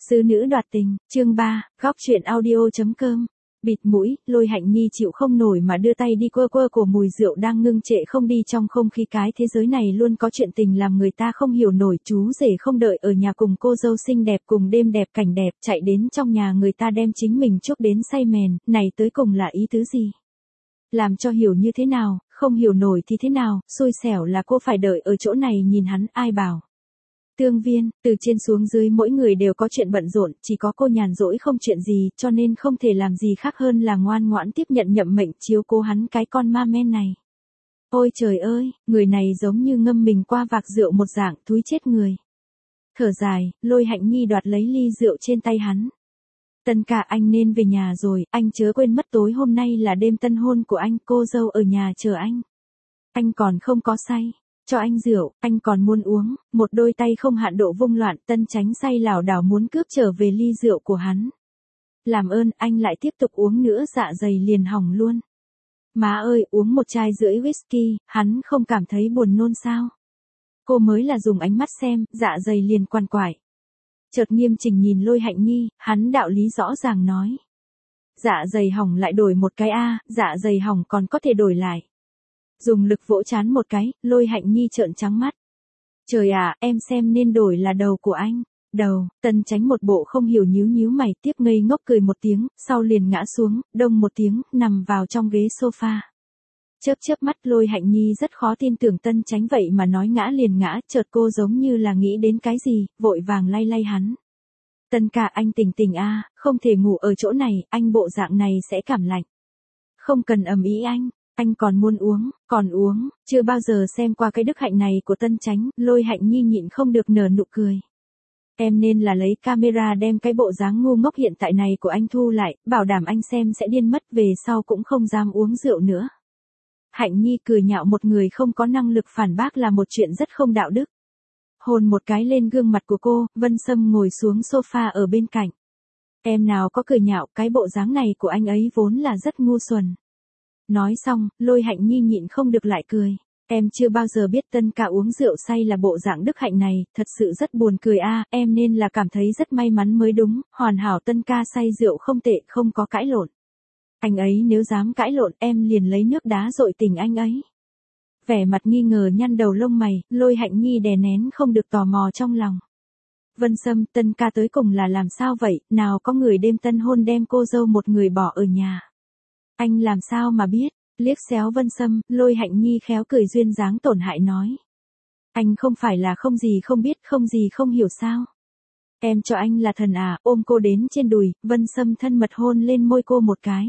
Sư nữ đoạt tình, chương 3, góc truyện audio.com. Bịt mũi, Lôi Hạnh Nhi chịu không nổi mà đưa tay đi quơ quơ cổ mùi rượu đang ngưng trệ không đi trong không khí. Cái thế giới này luôn có chuyện tình làm người ta không hiểu nổi. Chú rể không đợi ở nhà cùng cô dâu xinh đẹp cùng đêm đẹp cảnh đẹp, chạy đến trong nhà người ta đem chính mình chuốc đến say mèn, này tới cùng là ý tứ gì? Làm cho hiểu như thế nào, không hiểu nổi thì thế nào, xui xẻo là cô phải đợi ở chỗ này nhìn hắn, ai bảo. Tương Viên, từ trên xuống dưới mỗi người đều có chuyện bận rộn, chỉ có cô nhàn rỗi không chuyện gì, cho nên không thể làm gì khác hơn là ngoan ngoãn tiếp nhận nhậm mệnh chiếu cố hắn cái con ma men này. Ôi trời ơi, người này giống như ngâm mình qua vạc rượu một dạng, thúi chết người. Thở dài, Lôi Hạnh Nhi đoạt lấy ly rượu trên tay hắn. Tân ca, anh nên về nhà rồi, anh chớ quên mất tối hôm nay là đêm tân hôn của anh, cô dâu ở nhà chờ anh. Anh còn không có say. Cho anh rượu, anh còn muốn uống. Một đôi tay không hạn độ vung loạn, Tân Chánh say lảo đảo muốn cướp trở về ly rượu của hắn. Làm ơn, anh lại tiếp tục uống nữa, dạ dày liền hỏng luôn. Má ơi, uống một chai rưỡi whisky, hắn không cảm thấy buồn nôn sao? Cô mới là dùng ánh mắt xem, dạ dày liền quằn quại. Chợt nghiêm chỉnh nhìn Lôi Hạnh Nhi, hắn đạo lý rõ ràng nói. Dạ dày hỏng lại đổi một cái a, dạ dày hỏng còn có thể đổi lại. Dùng lực vỗ trán một cái, Lôi Hạnh Nhi trợn trắng mắt. Trời ạ, em xem nên đổi là đầu của anh. Đầu, Tân Chánh một bộ không hiểu nhíu mày, tiếp ngây ngốc cười một tiếng, sau liền ngã xuống, đông một tiếng, nằm vào trong ghế sofa. Chớp mắt, Lôi Hạnh Nhi rất khó tin tưởng Tân Chánh vậy mà nói ngã liền ngã, chợt cô giống như là nghĩ đến cái gì, vội vàng lay hắn. Tân ca, anh tỉnh a, không thể ngủ ở chỗ này, anh bộ dạng này sẽ cảm lạnh. Không cần ầm ĩ anh còn muốn uống, còn uống, chưa bao giờ xem qua cái đức hạnh này của Tân Chánh, Lôi Hạnh Nhi nhịn không được nở nụ cười. Em nên là lấy camera đem cái bộ dáng ngu ngốc hiện tại này của anh thu lại, bảo đảm anh xem sẽ điên mất, về sau cũng không dám uống rượu nữa. Hạnh Nhi cười nhạo một người không có năng lực phản bác là một chuyện rất không đạo đức. Hôn một cái lên gương mặt của cô, Vân Sâm ngồi xuống sofa ở bên cạnh. Em nào có cười nhạo, cái bộ dáng này của anh ấy vốn là rất ngu xuẩn. Nói xong, Lôi Hạnh Nhi nhịn không được lại cười. Em chưa bao giờ biết Tân ca uống rượu say là bộ dạng đức hạnh này, thật sự rất buồn cười a, em nên là cảm thấy rất may mắn mới đúng, hoàn hảo Tân ca say rượu không tệ, không có cãi lộn. Anh ấy nếu dám cãi lộn, em liền lấy nước đá dội tình anh ấy. Vẻ mặt nghi ngờ nhăn đầu lông mày, Lôi Hạnh Nhi đè nén không được tò mò trong lòng. Vân Sâm, Tân ca tới cùng là làm sao vậy, nào có người đêm tân hôn đem cô dâu một người bỏ ở nhà. Anh làm sao mà biết, liếc xéo Vân Sâm, Lôi Hạnh Nhi khéo cười duyên dáng tổn hại nói. Anh không phải là không gì không biết, không gì không hiểu sao. Em cho anh là thần à, ôm cô đến trên đùi, Vân Sâm thân mật hôn lên môi cô một cái.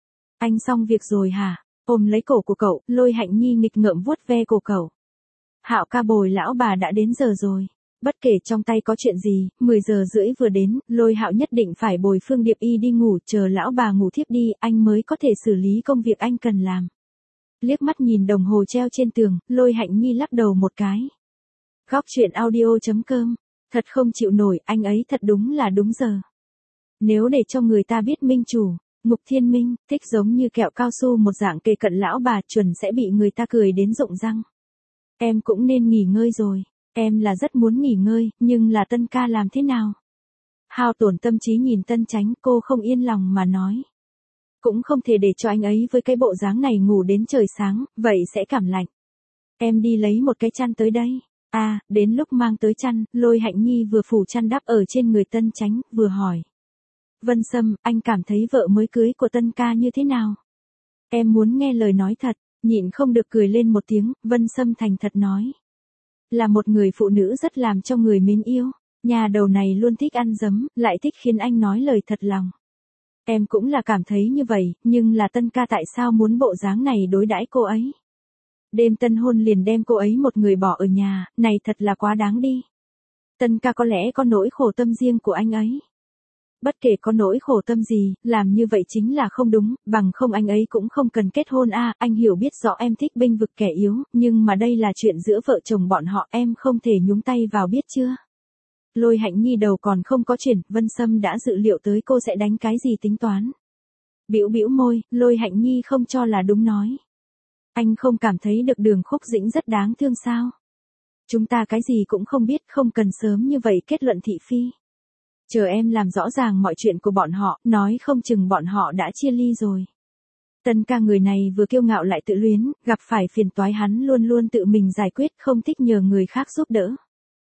Anh xong việc rồi hả, ôm lấy cổ của cậu, Lôi Hạnh Nhi nghịch ngợm vuốt ve cổ cậu. Hạo ca bồi lão bà đã đến giờ rồi. Bất kể trong tay có chuyện gì, 10 giờ rưỡi vừa đến, Lôi Hạo nhất định phải bồi Phương Điệp Y đi ngủ, chờ lão bà ngủ thiếp đi, anh mới có thể xử lý công việc anh cần làm. Liếc mắt nhìn đồng hồ treo trên tường, Lôi Hạnh Nhi lắc đầu một cái. Góc truyện audio.com, thật không chịu nổi, anh ấy thật đúng là đúng giờ. Nếu để cho người ta biết minh chủ, Ngục Thiên Minh, thích giống như kẹo cao su một dạng kề cận lão bà, chuẩn sẽ bị người ta cười đến rụng răng. Em cũng nên nghỉ ngơi rồi. Em là rất muốn nghỉ ngơi, nhưng là Tân ca làm thế nào? Hao tổn tâm trí nhìn Tân Chánh, cô không yên lòng mà nói. Cũng không thể để cho anh ấy với cái bộ dáng này ngủ đến trời sáng, vậy sẽ cảm lạnh. Em đi lấy một cái chăn tới đây. À, đến lúc mang tới chăn, Lôi Hạnh Nhi vừa phủ chăn đắp ở trên người Tân Chánh, vừa hỏi. Vân Sâm, anh cảm thấy vợ mới cưới của Tân ca như thế nào? Em muốn nghe lời nói thật, nhịn không được cười lên một tiếng, Vân Sâm thành thật nói. Là một người phụ nữ rất làm cho người mến yêu, nhà đầu này luôn thích ăn dấm, lại thích khiến anh nói lời thật lòng. Em cũng là cảm thấy như vậy, nhưng là Tân ca tại sao muốn bộ dáng này đối đãi cô ấy? Đêm tân hôn liền đem cô ấy một người bỏ ở nhà, này thật là quá đáng đi. Tân ca có lẽ có nỗi khổ tâm riêng của anh ấy. Bất kể có nỗi khổ tâm gì, làm như vậy chính là không đúng, bằng không anh ấy cũng không cần kết hôn a. Anh hiểu biết rõ em thích bênh vực kẻ yếu, nhưng mà đây là chuyện giữa vợ chồng bọn họ, em không thể nhúng tay vào biết chưa. Lôi Hạnh Nhi đầu còn không có chuyển, Vân Sâm đã dự liệu tới cô sẽ đánh cái gì tính toán. Bĩu môi, Lôi Hạnh Nhi không cho là đúng nói. Anh không cảm thấy được Đường Khúc Dĩnh rất đáng thương sao? Chúng ta cái gì cũng không biết, không cần sớm như vậy kết luận thị phi. Chờ em làm rõ ràng mọi chuyện của bọn họ, nói không chừng bọn họ đã chia ly rồi. Tân ca người này vừa kiêu ngạo lại tự luyến, gặp phải phiền toái hắn luôn luôn tự mình giải quyết, không thích nhờ người khác giúp đỡ.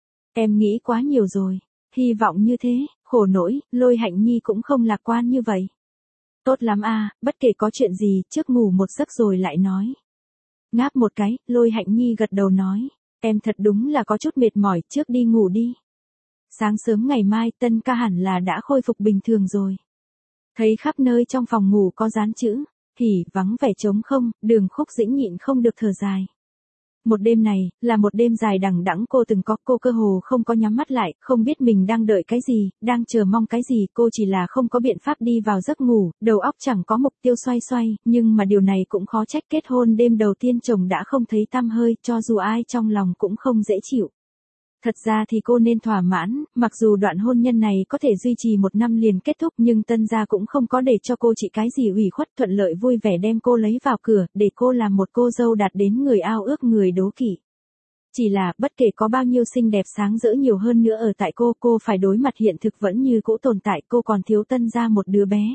Em nghĩ quá nhiều rồi. Hy vọng như thế, khổ nỗi, Lôi Hạnh Nhi cũng không lạc quan như vậy. Tốt lắm a, bất kể có chuyện gì, trước ngủ một giấc rồi lại nói. Ngáp một cái, Lôi Hạnh Nhi gật đầu nói. Em thật đúng là có chút mệt mỏi, trước đi ngủ đi. Sáng sớm ngày mai Tân ca hẳn là đã khôi phục bình thường rồi. Thấy khắp nơi trong phòng ngủ có dán chữ, hỉ, vắng vẻ trống không, Đường Khúc Dĩnh nhịn không được thở dài. Một đêm này, là một đêm dài đằng đẵng cô từng có, cô cơ hồ không có nhắm mắt lại, không biết mình đang đợi cái gì, đang chờ mong cái gì, cô chỉ là không có biện pháp đi vào giấc ngủ, đầu óc chẳng có mục tiêu xoay xoay, nhưng mà điều này cũng khó trách, kết hôn đêm đầu tiên chồng đã không thấy tăm hơi, cho dù ai trong lòng cũng không dễ chịu. Thật ra thì cô nên thỏa mãn, mặc dù đoạn hôn nhân này có thể duy trì 1 năm liền kết thúc nhưng Tân gia cũng không có để cho cô chị cái gì ủy khuất, thuận lợi vui vẻ đem cô lấy vào cửa, để cô làm một cô dâu đạt đến người ao ước người đố kỵ. Chỉ là, bất kể có bao nhiêu xinh đẹp sáng rỡ nhiều hơn nữa ở tại cô phải đối mặt hiện thực vẫn như cũ tồn tại, cô còn thiếu Tân gia một đứa bé.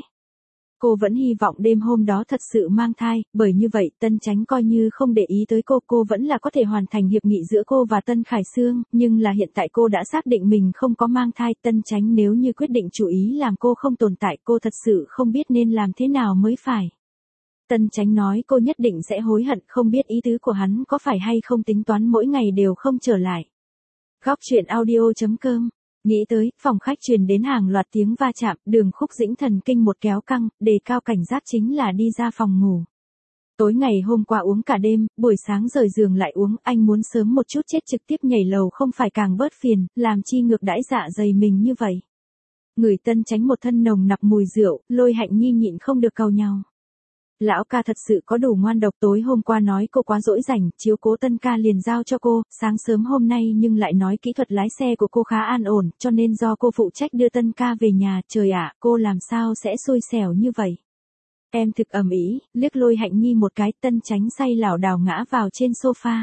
Cô vẫn hy vọng đêm hôm đó thật sự mang thai, bởi như vậy Tân Chánh coi như không để ý tới cô vẫn là có thể hoàn thành hiệp nghị giữa cô và Tân Khải Sương, nhưng là hiện tại cô đã xác định mình không có mang thai, Tân Chánh nếu như quyết định chủ ý làm cô không tồn tại, cô thật sự không biết nên làm thế nào mới phải. Tân Chánh nói cô nhất định sẽ hối hận, không biết ý tứ của hắn có phải hay không tính toán mỗi ngày đều không trở lại. Góc truyện audio.com. Nghĩ tới, phòng khách truyền đến hàng loạt tiếng va chạm, Đường Khúc Dĩnh thần kinh một kéo căng, đề cao cảnh giác chính là đi ra phòng ngủ. Tối ngày hôm qua uống cả đêm, buổi sáng rời giường lại uống, anh muốn sớm một chút chết trực tiếp nhảy lầu không phải càng bớt phiền, làm chi ngược đãi dạ dày mình như vậy. Người Tân Chánh một thân nồng nặc mùi rượu, Lôi Hạnh Nhi nhịn không được cau nhau. Lão ca thật sự có đủ ngoan độc, tối hôm qua nói cô quá dỗi rảnh, chiếu cố Tân ca liền giao cho cô, sáng sớm hôm nay nhưng lại nói kỹ thuật lái xe của cô khá an ổn, cho nên do cô phụ trách đưa Tân ca về nhà, trời ạ, cô làm sao sẽ xui xẻo như vậy. Em thực ầm ĩ, liếc Lôi Hạnh Nhi một cái, Tân Chánh say lảo đảo ngã vào trên sofa.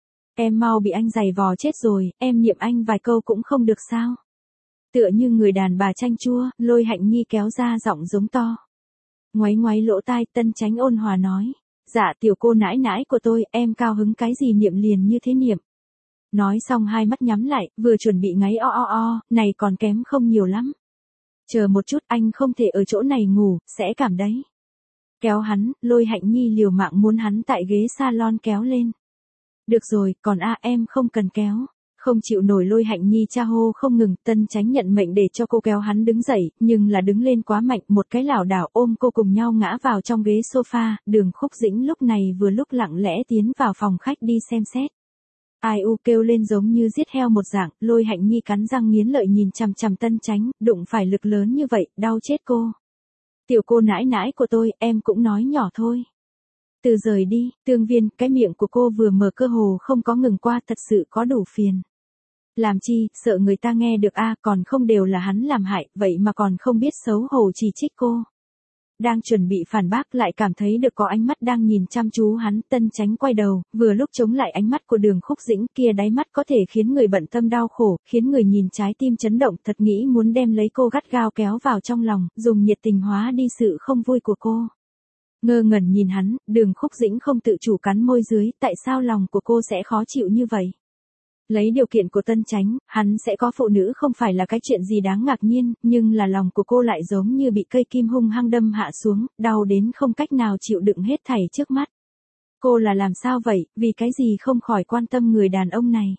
Em mau bị anh giày vò chết rồi, em niệm anh vài câu cũng không được sao. Tựa như người đàn bà chanh chua, Lôi Hạnh Nhi kéo ra giọng giống to. Ngoáy ngoáy lỗ tai, Tân Chánh ôn hòa nói. Dạ tiểu cô nãi nãi của tôi, em cao hứng cái gì niệm liền như thế niệm. Nói xong hai mắt nhắm lại, vừa chuẩn bị ngáy này còn kém không nhiều lắm. Chờ một chút, anh không thể ở chỗ này ngủ, sẽ cảm đấy. Kéo hắn, Lôi Hạnh Nhi liều mạng muốn hắn tại ghế salon kéo lên. Được rồi, còn em không cần kéo. Không chịu nổi Lôi Hạnh Nhi cha hô không ngừng, Tân Chánh nhận mệnh để cho cô kéo hắn đứng dậy, nhưng là đứng lên quá mạnh, một cái lảo đảo ôm cô cùng nhau ngã vào trong ghế sofa, Đường Khúc Dĩnh lúc này vừa lúc lặng lẽ tiến vào phòng khách đi xem xét. Ai u kêu lên giống như giết heo một dạng, Lôi Hạnh Nhi cắn răng nghiến lợi nhìn chằm chằm Tân Chánh, đụng phải lực lớn như vậy, đau chết cô. Tiểu cô nãi nãi của tôi, em cũng nói nhỏ thôi. Từ rời đi, Tương Viên, cái miệng của cô vừa mở cơ hồ không có ngừng qua, thật sự có đủ phiền. Làm chi, sợ người ta nghe được còn không đều là hắn làm hại, vậy mà còn không biết xấu hổ chỉ trích cô. Đang chuẩn bị phản bác lại cảm thấy được có ánh mắt đang nhìn chăm chú hắn, Tân Chánh quay đầu, vừa lúc chống lại ánh mắt của Đường Khúc Dĩnh kia, đáy mắt có thể khiến người bận tâm đau khổ, khiến người nhìn trái tim chấn động, thật nghĩ muốn đem lấy cô gắt gao kéo vào trong lòng, dùng nhiệt tình hóa đi sự không vui của cô. Ngơ ngẩn nhìn hắn, Đường Khúc Dĩnh không tự chủ cắn môi dưới, tại sao lòng của cô sẽ khó chịu như vậy? Lấy điều kiện của Tân Chánh, hắn sẽ có phụ nữ không phải là cái chuyện gì đáng ngạc nhiên, nhưng là lòng của cô lại giống như bị cây kim hung hăng đâm hạ xuống, đau đến không cách nào chịu đựng hết thảy trước mắt. Cô là làm sao vậy, vì cái gì không khỏi quan tâm người đàn ông này?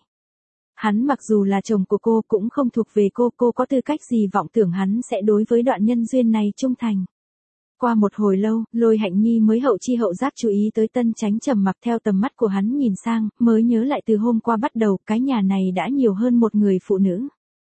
Hắn mặc dù là chồng của cô cũng không thuộc về cô có tư cách gì vọng tưởng hắn sẽ đối với đoạn nhân duyên này trung thành. Qua một hồi lâu, Lôi Hạnh Nhi mới hậu chi hậu giác chú ý tới Tân Chánh trầm mặc, theo tầm mắt của hắn nhìn sang, mới nhớ lại từ hôm qua bắt đầu, cái nhà này đã nhiều hơn một người phụ nữ.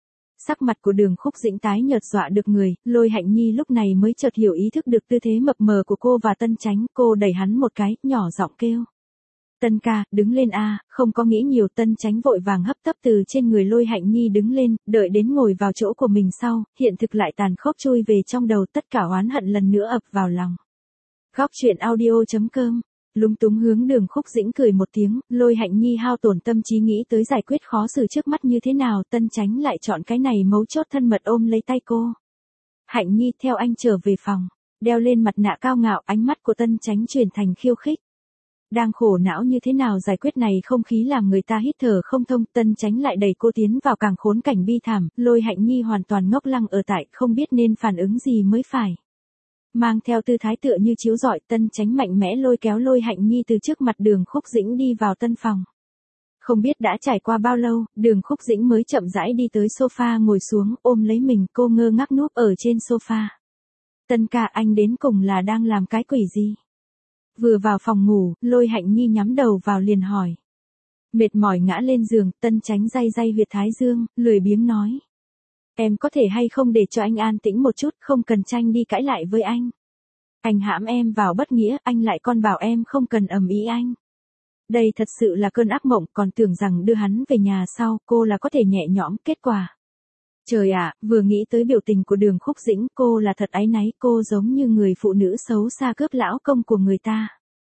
Sắc mặt của Đường Khúc Dĩnh tái nhợt dọa được người, Lôi Hạnh Nhi lúc này mới chợt hiểu ý thức được tư thế mập mờ của cô và Tân Chánh, cô đẩy hắn một cái, nhỏ giọng kêu. Tân ca, đứng lên không có nghĩ nhiều, Tân Chánh vội vàng hấp tấp từ trên người Lôi Hạnh Nhi đứng lên, đợi đến ngồi vào chỗ của mình sau, hiện thực lại tàn khốc chui về trong đầu, tất cả oán hận lần nữa ập vào lòng. Góc truyện audio.com Lúng túng hướng Đường Khúc Dĩnh cười một tiếng, Lôi Hạnh Nhi hao tổn tâm trí nghĩ tới giải quyết khó xử trước mắt như thế nào, Tân Chánh lại chọn cái này mấu chốt thân mật ôm lấy tay cô. Hạnh Nhi, theo anh trở về phòng, đeo lên mặt nạ cao ngạo, ánh mắt của Tân Chánh chuyển thành khiêu khích. Đang khổ não như thế nào giải quyết này không khí làm người ta hít thở không thông, Tân Chánh lại đẩy cô tiến vào càng khốn cảnh bi thảm, Lôi Hạnh Nhi hoàn toàn ngốc lăng ở tại, không biết nên phản ứng gì mới phải. Mang theo tư thái tựa như chiếu rọi, Tân Chánh mạnh mẽ lôi kéo Lôi Hạnh Nhi từ trước mặt Đường Khúc Dĩnh đi vào tân phòng. Không biết đã trải qua bao lâu, Đường Khúc Dĩnh mới chậm rãi đi tới sofa ngồi xuống, ôm lấy mình, cô ngơ ngác núp ở trên sofa. Tân ca, anh đến cùng là đang làm cái quỷ gì? Vừa vào phòng ngủ, Lôi Hạnh Nhi nhắm đầu vào liền hỏi. Mệt mỏi ngã lên giường, Tân Chánh day day huyệt thái dương, lười biếng nói. Em có thể hay không để cho anh an tĩnh một chút, không cần tranh đi cãi lại với anh. Anh hãm em vào bất nghĩa, anh lại còn bảo em không cần ầm ĩ anh. Đây thật sự là cơn ác mộng, còn tưởng rằng đưa hắn về nhà sau, cô là có thể nhẹ nhõm, kết quả. Trời ạ, vừa nghĩ tới biểu tình của Đường Khúc Dĩnh, cô là thật áy náy, cô giống như người phụ nữ xấu xa cướp lão công của người ta.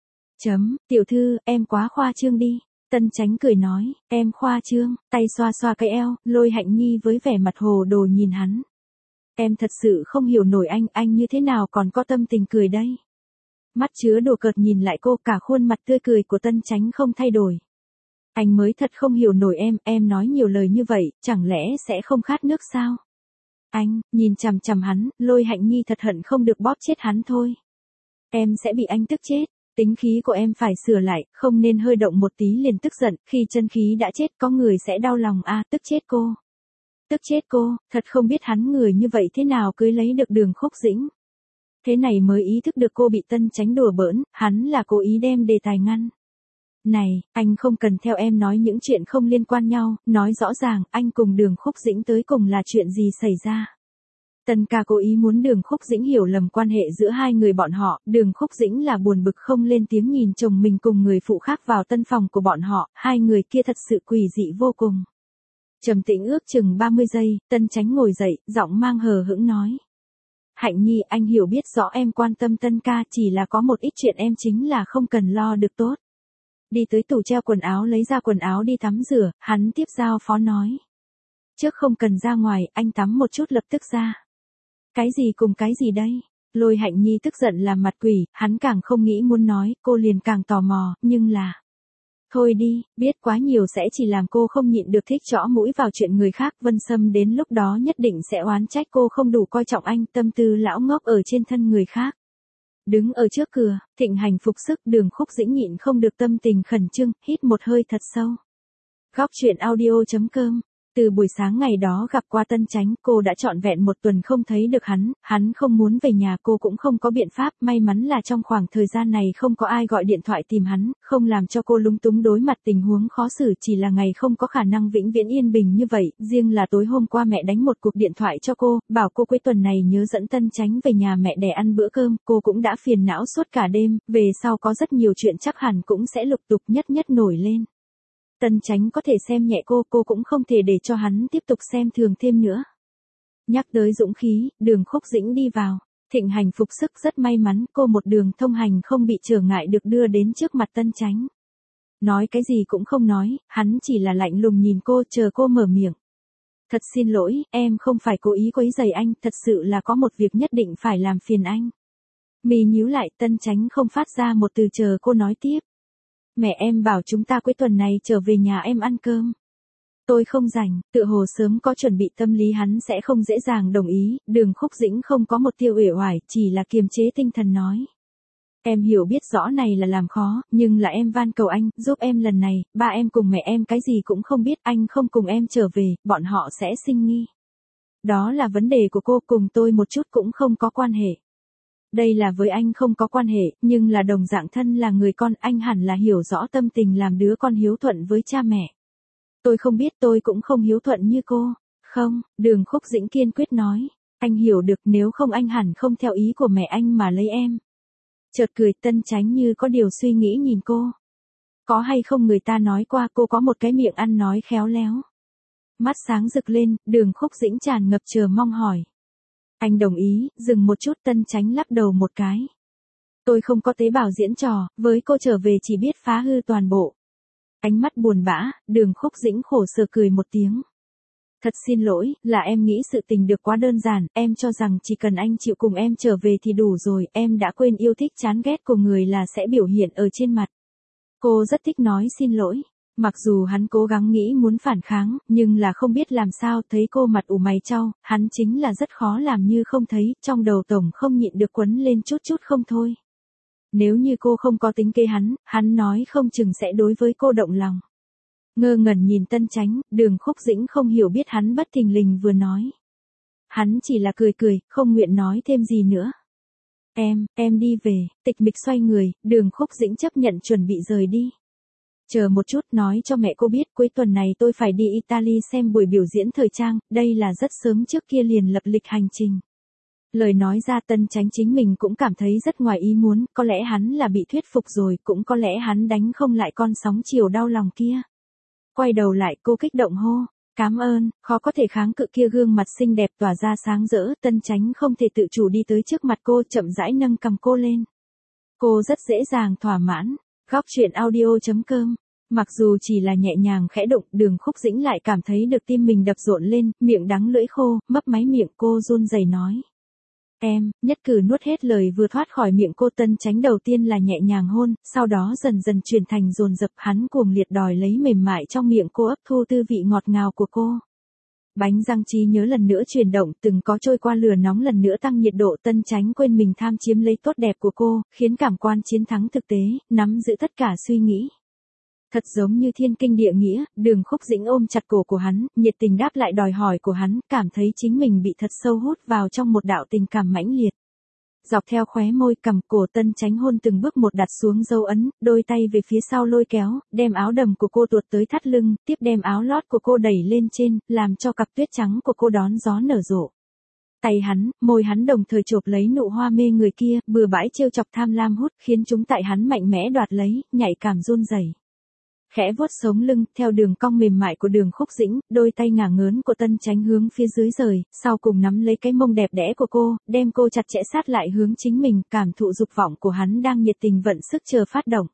Tiểu thư, em quá khoa trương đi. Tân Chánh cười nói, em khoa trương, tay xoa xoa cái eo, Lôi Hạnh Nhi với vẻ mặt hồ đồ nhìn hắn. Em thật sự không hiểu nổi anh như thế nào còn có tâm tình cười đây. Mắt chứa đùa cợt nhìn lại cô, cả khuôn mặt tươi cười của Tân Chánh không thay đổi. Anh mới thật không hiểu nổi em nói nhiều lời như vậy, chẳng lẽ sẽ không khát nước sao? Anh, nhìn chằm chằm hắn, Lôi Hạnh Nhi thật hận không được bóp chết hắn thôi. Em sẽ bị anh tức chết, tính khí của em phải sửa lại, không nên hơi động một tí liền tức giận, khi chân khí đã chết có người sẽ đau lòng tức chết cô. Tức chết cô, thật không biết hắn người như vậy thế nào cưới lấy được Đường Khúc Dĩnh. Thế này mới ý thức được cô bị Tân Chánh đùa bỡn, hắn là cố ý đem đề tài ngăn. Này, anh không cần theo em nói những chuyện không liên quan nhau, nói rõ ràng, anh cùng Đường Khúc Dĩnh tới cùng là chuyện gì xảy ra. Tân ca cố ý muốn Đường Khúc Dĩnh hiểu lầm quan hệ giữa hai người bọn họ, Đường Khúc Dĩnh là buồn bực không lên tiếng nhìn chồng mình cùng người phụ khác vào tân phòng của bọn họ, hai người kia thật sự quỷ dị vô cùng. Trầm tĩnh ước chừng 30 giây, Tân Chánh ngồi dậy, giọng mang hờ hững nói. Hạnh Nhi, anh hiểu biết rõ em quan tâm Tân ca, chỉ là có một ít chuyện em chính là không cần lo được tốt. Đi tới tủ treo quần áo lấy ra quần áo đi tắm rửa, hắn tiếp giao phó nói. Trước không cần ra ngoài, anh tắm một chút lập tức ra. Cái gì cùng cái gì đây? Lôi Hạnh Nhi tức giận làm mặt quỷ, hắn càng không nghĩ muốn nói, cô liền càng tò mò, nhưng là. Thôi đi, biết quá nhiều sẽ chỉ làm cô không nhịn được thích chõ mũi vào chuyện người khác, Vân Sâm đến lúc đó nhất định sẽ oán trách cô không đủ coi trọng anh, tâm tư lão ngốc ở trên thân người khác. Đứng ở trước cửa, Thịnh Hành phục sức, Đường Khúc Dĩnh nhịn không được tâm tình khẩn trương, hít một hơi thật sâu. Góc truyện audio.com. Từ buổi sáng ngày đó gặp qua Tân Chánh, cô đã trọn vẹn một tuần không thấy được hắn không muốn về nhà, cô cũng không có biện pháp, may mắn là trong khoảng thời gian này không có ai gọi điện thoại tìm hắn, không làm cho cô lúng túng đối mặt tình huống khó xử, chỉ là ngày không có khả năng vĩnh viễn yên bình như vậy, riêng là tối hôm qua mẹ đánh một cuộc điện thoại cho cô, bảo cô cuối tuần này nhớ dẫn Tân Chánh về nhà mẹ đẻ ăn bữa cơm, cô cũng đã phiền não suốt cả đêm, về sau có rất nhiều chuyện chắc hẳn cũng sẽ lục tục nhất nổi lên. Tân Chánh có thể xem nhẹ cô cũng không thể để cho hắn tiếp tục xem thường thêm nữa. Nhắc tới dũng khí, Đường Khúc Dĩnh đi vào, Thịnh Hành phục sức rất may mắn, cô một đường thông hành không bị trở ngại được đưa đến trước mặt Tân Chánh. Nói cái gì cũng không nói, hắn chỉ là lạnh lùng nhìn cô chờ cô mở miệng. Thật xin lỗi, em không phải cố ý quấy rầy anh, thật sự là có một việc nhất định phải làm phiền anh. Mì nhíu lại, Tân Chánh không phát ra một từ chờ cô nói tiếp. Mẹ em bảo chúng ta cuối tuần này trở về nhà em ăn cơm. Tôi không rảnh, tựa hồ sớm có chuẩn bị tâm lý hắn sẽ không dễ dàng đồng ý, Đường Khúc Dĩnh không có một tia uể oải, chỉ là kiềm chế tinh thần nói. Em hiểu biết rõ này là làm khó, nhưng là em van cầu anh, giúp em lần này, ba em cùng mẹ em cái gì cũng không biết, anh không cùng em trở về, bọn họ sẽ sinh nghi. Đó là vấn đề của cô, cùng tôi một chút cũng không có quan hệ. Đây là với anh không có quan hệ, nhưng là đồng dạng thân là người con, anh hẳn là hiểu rõ tâm tình làm đứa con hiếu thuận với cha mẹ. Tôi không biết, tôi cũng không hiếu thuận như cô. Không, Đường Khúc Dĩnh kiên quyết nói. Anh hiểu được, nếu không anh hẳn không theo ý của mẹ anh mà lấy em. Chợt cười, Tân Chánh như có điều suy nghĩ nhìn cô. Có hay không người ta nói qua cô có một cái miệng ăn nói khéo léo. Mắt sáng rực lên, Đường Khúc Dĩnh tràn ngập chờ mong hỏi. Anh đồng ý, dừng một chút, Tân Chánh lắc đầu một cái. Tôi không có tế bào diễn trò, với cô trở về chỉ biết phá hư toàn bộ. Ánh mắt buồn bã, Đường Khúc Dĩnh khổ sở cười một tiếng. Thật xin lỗi, là em nghĩ sự tình được quá đơn giản, em cho rằng chỉ cần anh chịu cùng em trở về thì đủ rồi, em đã quên yêu thích chán ghét của người là sẽ biểu hiện ở trên mặt. Cô rất thích nói xin lỗi. Mặc dù hắn cố gắng nghĩ muốn phản kháng, nhưng là không biết làm sao, thấy cô mặt ủ mày chau, hắn chính là rất khó làm như không thấy, trong đầu tổng không nhịn được quấn lên chút chút không thôi. Nếu như cô không có tính kế hắn nói không chừng sẽ đối với cô động lòng. Ngơ ngẩn nhìn Tân Chánh, Đường Khúc Dĩnh không hiểu biết hắn bất thình lình vừa nói. Hắn chỉ là cười cười, không nguyện nói thêm gì nữa. Em đi về, tịch mịch xoay người, Đường Khúc Dĩnh chấp nhận chuẩn bị rời đi. Chờ một chút, nói cho mẹ cô biết cuối tuần này tôi phải đi Italy xem buổi biểu diễn thời trang, đây là rất sớm trước kia liền lập lịch hành trình. Lời nói ra Tân Chánh chính mình cũng cảm thấy rất ngoài ý muốn, có lẽ hắn là bị thuyết phục rồi, cũng có lẽ hắn đánh không lại con sóng chiều đau lòng kia. Quay đầu lại cô kích động hô, cảm ơn, khó có thể kháng cự kia gương mặt xinh đẹp tỏa ra sáng rỡ, Tân Chánh không thể tự chủ đi tới trước mặt cô chậm rãi nâng cầm cô lên. Cô rất dễ dàng thỏa mãn, góc truyện audio.com. Mặc dù chỉ là nhẹ nhàng khẽ đụng, Đường Khúc Dĩnh lại cảm thấy được tim mình đập rộn lên, miệng đắng lưỡi khô, mấp máy miệng cô run rẩy nói. Em, nhất cử nuốt hết lời vừa thoát khỏi miệng cô. Tân Chánh đầu tiên là nhẹ nhàng hôn, sau đó dần dần chuyển thành dồn dập, hắn cuồng liệt đòi lấy mềm mại trong miệng cô ấp thu tư vị ngọt ngào của cô. Bánh răng trí nhớ lần nữa chuyển động, từng có trôi qua lửa nóng lần nữa tăng nhiệt độ. Tân Chánh quên mình tham chiếm lấy tốt đẹp của cô, khiến cảm quan chiến thắng thực tế, nắm giữ tất cả suy nghĩ. Thật giống như thiên kinh địa nghĩa, Đường Khúc Dĩnh ôm chặt cổ của hắn, nhiệt tình đáp lại đòi hỏi của hắn, cảm thấy chính mình bị thật sâu hút vào trong một đạo tình cảm mãnh liệt. Dọc theo khóe môi cằm cổ Tân Chánh hôn từng bước một đặt xuống dấu ấn, đôi tay về phía sau lôi kéo, đem áo đầm của cô tuột tới thắt lưng, tiếp đem áo lót của cô đẩy lên trên, làm cho cặp tuyết trắng của cô đón gió nở rộ. Tay hắn, môi hắn đồng thời chộp lấy nụ hoa mê người kia, bừa bãi trêu chọc tham lam hút, khiến chúng tại hắn mạnh mẽ đoạt lấy, nhạy cảm run rẩy. Khẽ vuốt sống lưng, theo đường cong mềm mại của Đường Khúc Dĩnh, đôi tay ngả ngớn của Tân Chánh hướng phía dưới rời, sau cùng nắm lấy cái mông đẹp đẽ của cô, đem cô chặt chẽ sát lại hướng chính mình, cảm thụ dục vọng của hắn đang nhiệt tình vận sức chờ phát động.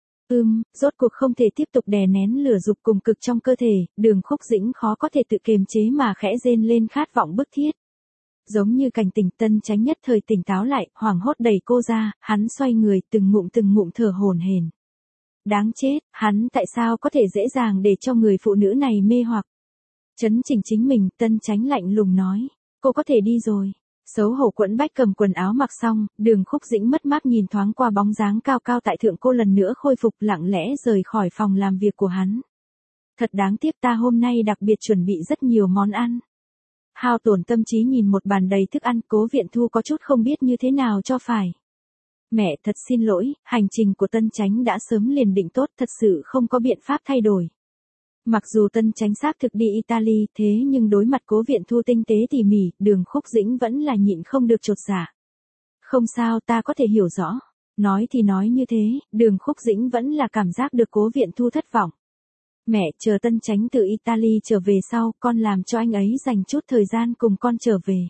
Rốt cuộc không thể tiếp tục đè nén lửa dục cùng cực trong cơ thể, Đường Khúc Dĩnh khó có thể tự kiềm chế mà khẽ rên lên khát vọng bức thiết. Giống như cảnh tỉnh, Tân Chánh nhất thời tỉnh táo lại, hoảng hốt đẩy cô ra, hắn xoay người từng ngụm thở hổn hển. Đáng chết, hắn tại sao có thể dễ dàng để cho người phụ nữ này mê hoặc. Chấn chỉnh chính mình, Tân Chánh lạnh lùng nói, cô có thể đi rồi. Xấu hổ quẫn bách cầm quần áo mặc xong, Đường Khúc Dĩnh mất mát nhìn thoáng qua bóng dáng cao cao tại thượng, cô lần nữa khôi phục lặng lẽ rời khỏi phòng làm việc của hắn. Thật đáng tiếc, ta hôm nay đặc biệt chuẩn bị rất nhiều món ăn. Hao tổn tâm trí nhìn một bàn đầy thức ăn, Cố Viện Thu có chút không biết như thế nào cho phải. Mẹ, thật xin lỗi, hành trình của Tân Chánh đã sớm liền định tốt, thật sự không có biện pháp thay đổi. Mặc dù Tân Chánh xác thực đi Italy, thế nhưng đối mặt Cố Viện Thu tinh tế tỉ mỉ, Đường Khúc Dĩnh vẫn là nhịn không được chột dạ. Không sao, ta có thể hiểu rõ. Nói thì nói như thế, Đường Khúc Dĩnh vẫn là cảm giác được Cố Viện Thu thất vọng. Mẹ, chờ Tân Chánh từ Italy trở về sau, con làm cho anh ấy dành chút thời gian cùng con trở về.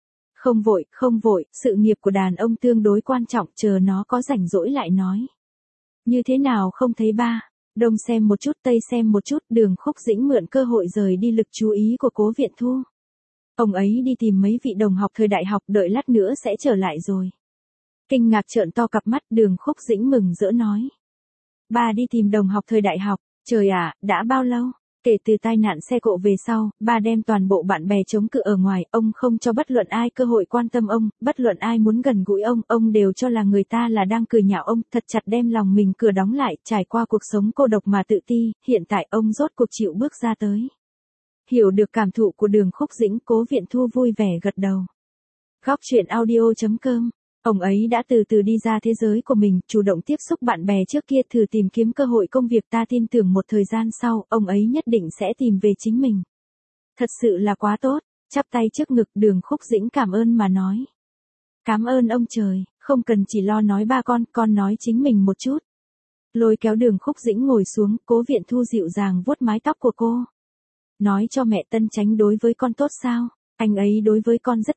Không vội, sự nghiệp của đàn ông tương đối quan trọng, chờ nó có rảnh rỗi lại nói. Như thế nào không thấy ba? Đông xem một chút tây xem một chút, Đường Khúc Dĩnh mượn cơ hội rời đi lực chú ý của Cố Viện Thu. Ông ấy đi tìm mấy vị đồng học thời đại học, đợi lát nữa sẽ trở lại rồi. Kinh ngạc trợn to cặp mắt, Đường Khúc Dĩnh mừng rỡ nói. Ba đi tìm đồng học thời đại học, trời ạ, đã bao lâu? Kể từ tai nạn xe cộ về sau, ba đem toàn bộ bạn bè chống cự ở ngoài, ông không cho bất luận ai cơ hội quan tâm ông, bất luận ai muốn gần gũi ông đều cho là người ta là đang cười nhạo ông, thật chặt đem lòng mình cửa đóng lại, trải qua cuộc sống cô độc mà tự ti, hiện tại ông rốt cuộc chịu bước ra tới. Hiểu được cảm thụ của Đường Khúc Dĩnh, Cố Viện Thu vui vẻ gật đầu. Góc truyện audio.com. Ông ấy đã từ từ đi ra thế giới của mình, chủ động tiếp xúc bạn bè trước kia, thử tìm kiếm cơ hội công việc, ta tin tưởng một thời gian sau, ông ấy nhất định sẽ tìm về chính mình. Thật sự là quá tốt, chắp tay trước ngực, Đường Khúc Dĩnh cảm ơn mà nói. Cảm ơn ông trời, không cần chỉ lo nói ba con nói chính mình một chút. Lôi kéo Đường Khúc Dĩnh ngồi xuống, Cố Viện Thu dịu dàng vuốt mái tóc của cô. Nói cho mẹ, Tân Chánh đối với con tốt sao? Anh ấy đối với con rất tốt.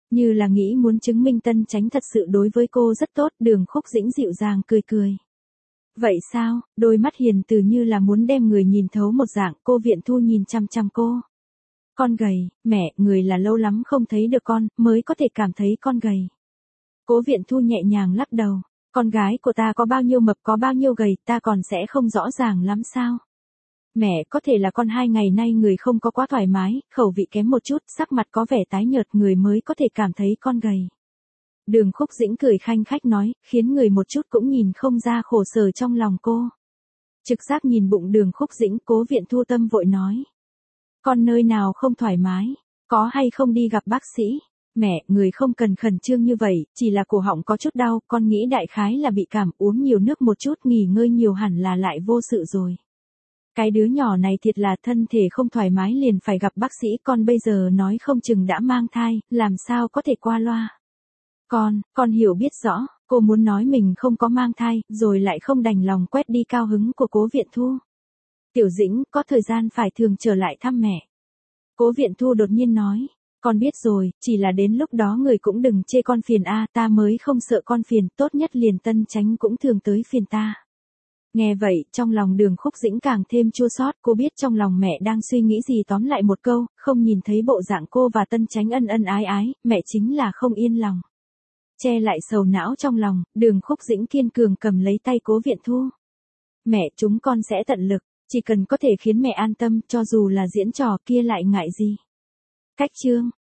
Như là nghĩ muốn chứng minh Tân Chánh thật sự đối với cô rất tốt, Đường Khúc Dĩnh dịu dàng cười cười. Vậy sao, đôi mắt hiền từ như là muốn đem người nhìn thấu một dạng, cô Viện Thu nhìn chăm chăm cô. Con gầy, mẹ, người là lâu lắm không thấy được con, mới có thể cảm thấy con gầy. Cố Viện Thu nhẹ nhàng lắc đầu, con gái của ta có bao nhiêu mập có bao nhiêu gầy ta còn sẽ không rõ ràng lắm sao. Mẹ, có thể là con 2 ngày nay người không có quá thoải mái, khẩu vị kém một chút, sắc mặt có vẻ tái nhợt người mới có thể cảm thấy con gầy. Đường Khúc Dĩnh cười khanh khách nói, khiến người một chút cũng nhìn không ra khổ sở trong lòng cô. Trực giác nhìn bụng Đường Khúc Dĩnh, Cố Viện Thu tâm vội nói. Con nơi nào không thoải mái, có hay không đi gặp bác sĩ? Mẹ, người không cần khẩn trương như vậy, chỉ là cổ họng có chút đau, con nghĩ đại khái là bị cảm, uống nhiều nước một chút, nghỉ ngơi nhiều hẳn là lại vô sự rồi. Cái đứa nhỏ này thiệt là thân thể không thoải mái liền phải gặp bác sĩ, con bây giờ nói không chừng đã mang thai, làm sao có thể qua loa. Con hiểu biết rõ, cô muốn nói mình không có mang thai, rồi lại không đành lòng quét đi cao hứng của Cố Viện Thu. Tiểu Dĩnh, có thời gian phải thường trở lại thăm mẹ. Cố Viện Thu đột nhiên nói, con biết rồi, chỉ là đến lúc đó người cũng đừng chê con phiền a, ta mới không sợ con phiền, tốt nhất liền Tân Chánh cũng thường tới phiền ta. Nghe vậy, trong lòng Đường Khúc Dĩnh càng thêm chua xót, cô biết trong lòng mẹ đang suy nghĩ gì, tóm lại một câu, không nhìn thấy bộ dạng cô và Tân Chánh ân ân ái ái, mẹ chính là không yên lòng. Che lại sầu não trong lòng, Đường Khúc Dĩnh kiên cường cầm lấy tay Cố Viện Thu. Mẹ, chúng con sẽ tận lực, chỉ cần có thể khiến mẹ an tâm, cho dù là diễn trò kia lại ngại gì. Cách chương